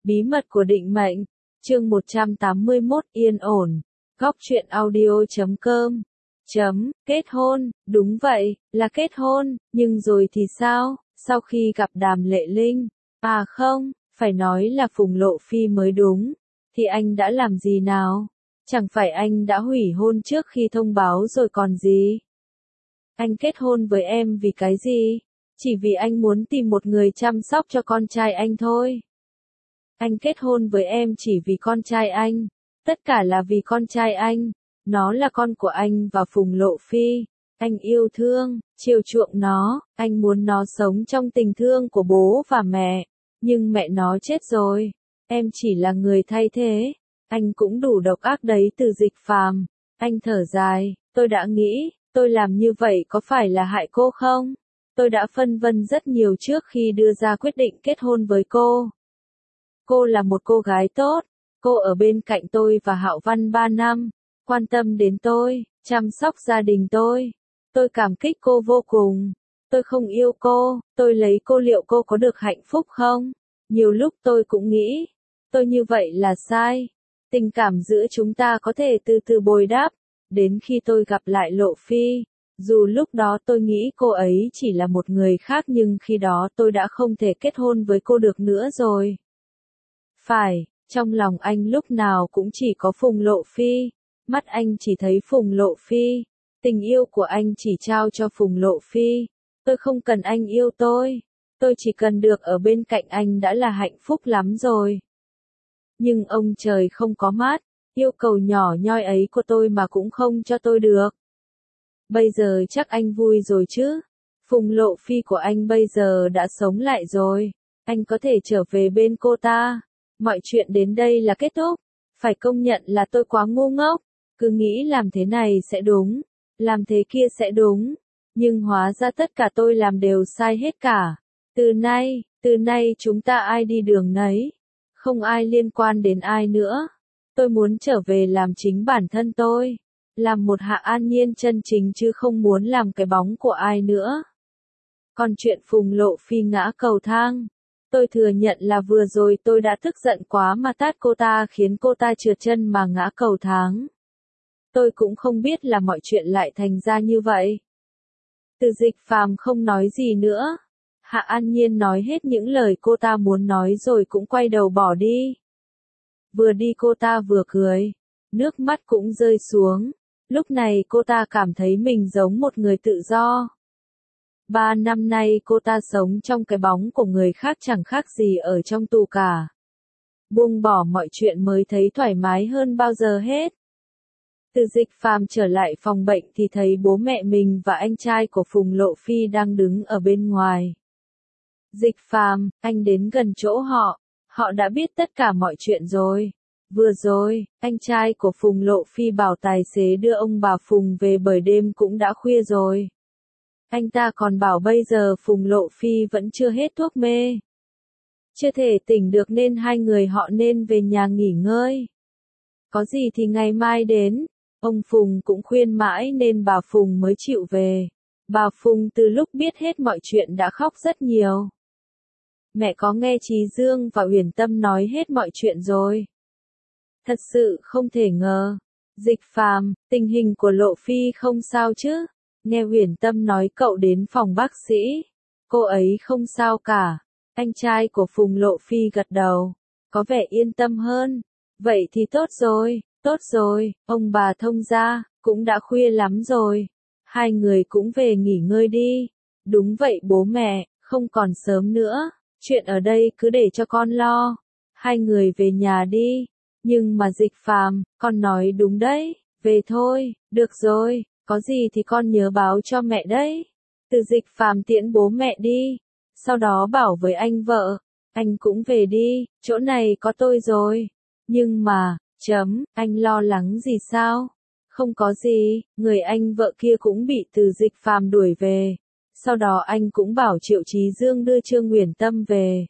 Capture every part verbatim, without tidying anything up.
Bí mật của định mệnh, chương một trăm tám mươi mốt yên ổn, góc truyện audio chấm com, chấm, kết hôn, đúng vậy, là kết hôn, nhưng rồi thì sao, sau khi gặp Đàm Lệ Linh, à không, phải nói là Phùng Lộ Phi mới đúng, thì anh đã làm gì nào? Chẳng phải anh đã hủy hôn trước khi thông báo rồi còn gì? Anh kết hôn với em vì cái gì? Chỉ vì anh muốn tìm một người chăm sóc cho con trai anh thôi. Anh kết hôn với em chỉ vì con trai anh. Tất cả là vì con trai anh. Nó là con của anh và Phùng Lộ Phi. Anh yêu thương, chiều chuộng nó. Anh muốn nó sống trong tình thương của bố và mẹ. Nhưng mẹ nó chết rồi. Em chỉ là người thay thế. Anh cũng đủ độc ác đấy Từ Dịch Phàm. Anh thở dài. Tôi đã nghĩ, tôi làm như vậy có phải là hại cô không? Tôi đã phân vân rất nhiều trước khi đưa ra quyết định kết hôn với cô. Cô là một cô gái tốt, cô ở bên cạnh tôi và Hạo Văn ba năm, quan tâm đến tôi, chăm sóc gia đình tôi. Tôi cảm kích cô vô cùng. Tôi không yêu cô, tôi lấy cô liệu cô có được hạnh phúc không? Nhiều lúc tôi cũng nghĩ, tôi như vậy là sai. Tình cảm giữa chúng ta có thể từ từ bồi đắp, đến khi tôi gặp lại Lộ Phi. Dù lúc đó tôi nghĩ cô ấy chỉ là một người khác nhưng khi đó tôi đã không thể kết hôn với cô được nữa rồi. Phải, trong lòng anh lúc nào cũng chỉ có Phùng Lộ Phi, mắt anh chỉ thấy Phùng Lộ Phi, tình yêu của anh chỉ trao cho Phùng Lộ Phi. Tôi không cần anh yêu tôi, tôi chỉ cần được ở bên cạnh anh đã là hạnh phúc lắm rồi. Nhưng ông trời không có mắt, yêu cầu nhỏ nhoi ấy của tôi mà cũng không cho tôi được. Bây giờ chắc anh vui rồi chứ? Phùng Lộ Phi của anh bây giờ đã sống lại rồi, anh có thể trở về bên cô ta. Mọi chuyện đến đây là kết thúc. Phải công nhận là tôi quá ngu ngốc, cứ nghĩ làm thế này sẽ đúng, làm thế kia sẽ đúng, nhưng hóa ra tất cả tôi làm đều sai hết cả. Từ nay, từ nay chúng ta ai đi đường nấy, không ai liên quan đến ai nữa. Tôi muốn trở về làm chính bản thân tôi, làm một Hạ An Nhiên chân chính chứ không muốn làm cái bóng của ai nữa. Còn chuyện Phùng Lộ Phi ngã cầu thang, tôi thừa nhận là vừa rồi tôi đã tức giận quá mà tát cô ta khiến cô ta trượt chân mà ngã cầu thang. Tôi cũng không biết là mọi chuyện lại thành ra như vậy. Từ Dịch Phàm không nói gì nữa. Hạ An Nhiên nói hết những lời cô ta muốn nói rồi cũng quay đầu bỏ đi. Vừa đi cô ta vừa cười, nước mắt cũng rơi xuống. Lúc này cô ta cảm thấy mình giống một người tự do. Ba năm nay cô ta sống trong cái bóng của người khác chẳng khác gì ở trong tù cả. Buông bỏ mọi chuyện mới thấy thoải mái hơn bao giờ hết. Từ Dịch Phàm trở lại phòng bệnh thì thấy bố mẹ mình và anh trai của Phùng Lộ Phi đang đứng ở bên ngoài. Dịch Phàm, anh đến gần chỗ họ, họ đã biết tất cả mọi chuyện rồi. Vừa rồi, anh trai của Phùng Lộ Phi bảo tài xế đưa ông bà Phùng về bởi đêm cũng đã khuya rồi. Anh ta còn bảo bây giờ Phùng Lộ Phi vẫn chưa hết thuốc mê, chưa thể tỉnh được nên hai người họ nên về nhà nghỉ ngơi. Có gì thì ngày mai đến. Ông Phùng cũng khuyên mãi nên bà Phùng mới chịu về. Bà Phùng từ lúc biết hết mọi chuyện đã khóc rất nhiều. Mẹ có nghe Chí Dương và Uyển Tâm nói hết mọi chuyện rồi. Thật sự không thể ngờ. Dịch Phàm, tình hình của Lộ Phi không sao chứ? Nghe Uyển Tâm nói cậu đến phòng bác sĩ. Cô ấy không sao cả. Anh trai của Phùng Lộ Phi gật đầu. Có vẻ yên tâm hơn. Vậy thì tốt rồi, tốt rồi, ông bà thông gia, cũng đã khuya lắm rồi. Hai người cũng về nghỉ ngơi đi. Đúng vậy bố mẹ, không còn sớm nữa. Chuyện ở đây cứ để cho con lo. Hai người về nhà đi. Nhưng mà Dịch Phàm, con nói đúng đấy. Về thôi, được rồi. Có gì thì con nhớ báo cho mẹ đấy. Từ Dịch Phàm tiễn bố mẹ đi. Sau đó bảo với anh vợ. Anh cũng về đi, chỗ này có tôi rồi. Nhưng mà, chấm, anh lo lắng gì sao? Không có gì, người anh vợ kia cũng bị Từ Dịch Phàm đuổi về. Sau đó anh cũng bảo Triệu Chí Dương đưa Trương Uyển Tâm về.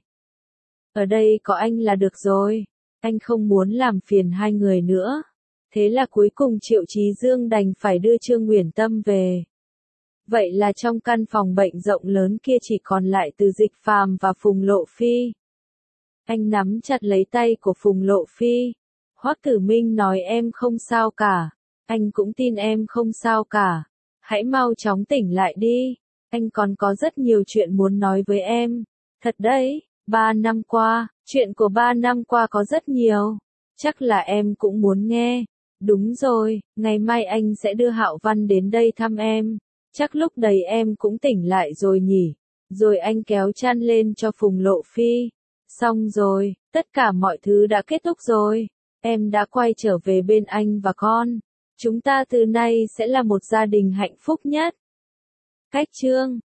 Ở đây có anh là được rồi. Anh không muốn làm phiền hai người nữa. Thế là cuối cùng Triệu Chí Dương đành phải đưa Trương Uyển Tâm về. Vậy là trong căn phòng bệnh rộng lớn kia chỉ còn lại Từ Dịch Phàm và Phùng Lộ Phi. Anh nắm chặt lấy tay của Phùng Lộ Phi. Hoắc Tử Minh nói em không sao cả. Anh cũng tin em không sao cả. Hãy mau chóng tỉnh lại đi. Anh còn có rất nhiều chuyện muốn nói với em. Thật đấy, ba năm qua, chuyện của ba năm qua có rất nhiều. Chắc là em cũng muốn nghe. Đúng rồi, ngày mai anh sẽ đưa Hạo Văn đến đây thăm em. Chắc lúc đấy em cũng tỉnh lại rồi nhỉ. Rồi anh kéo chăn lên cho Phùng Lộ Phi. Xong rồi, tất cả mọi thứ đã kết thúc rồi. Em đã quay trở về bên anh và con. Chúng ta từ nay sẽ là một gia đình hạnh phúc nhất. Cách chương